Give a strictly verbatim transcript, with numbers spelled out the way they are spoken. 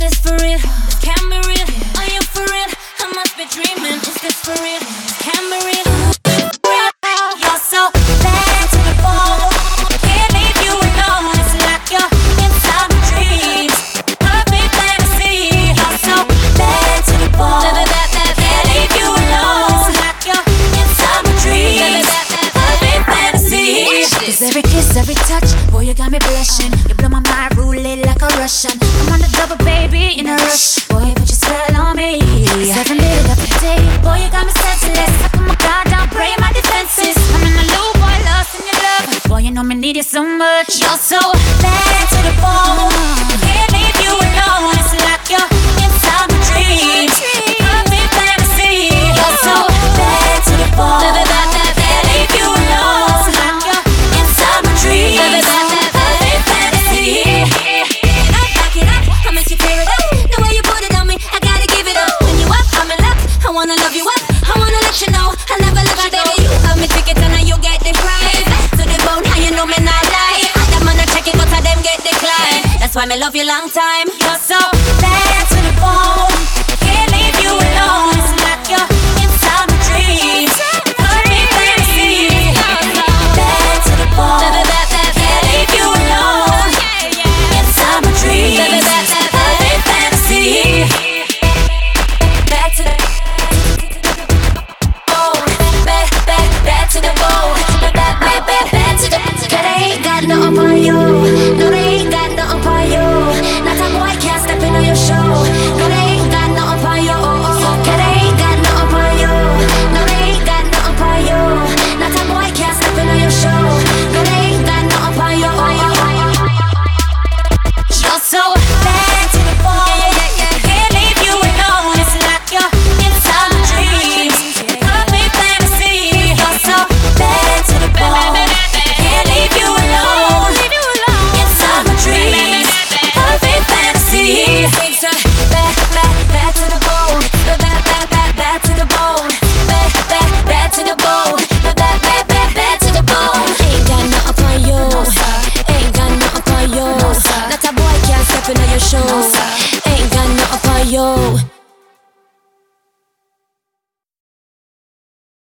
this for real? This can't be real. Are you for real? I must be dreaming. Is this for real? This can't be real. You're so bad to the bone. Can't leave you alone. It's like you're inside my dreams. Perfect fantasy. You're so bad to the bone. Can't leave you alone. It's like you're inside my dreams. Perfect fantasy. Cause every kiss, every touch, boy, you got me blushing. You blow my mind, rule it like a Russian. I'm on the double, baby, in a rush. Boy, put your spell on me. Seven minutes of the day, boy, you got me senseless. I put my guard down, pray my defenses. I'm in a loop, boy, lost in your love. Boy, you know me need you so much. You're so bad to the bone. Can't leave you alone. It's like you're inside my dreams. Perfect fantasy. You're so bad to the bone. Can't leave you alone. It's like you're inside my dreams. Perfect fantasy. Back it up, I make you tear it up. The way you put it on me, I gotta give it up. When you up, I'm in luck. I wanna love you up. I wanna let you know I never let you down. You got me ticket and now you get the prize. To the bone, how you know me not lie. I'm gonna check it, but I them get declined. That's why me love you long time. You're so bad to the bone.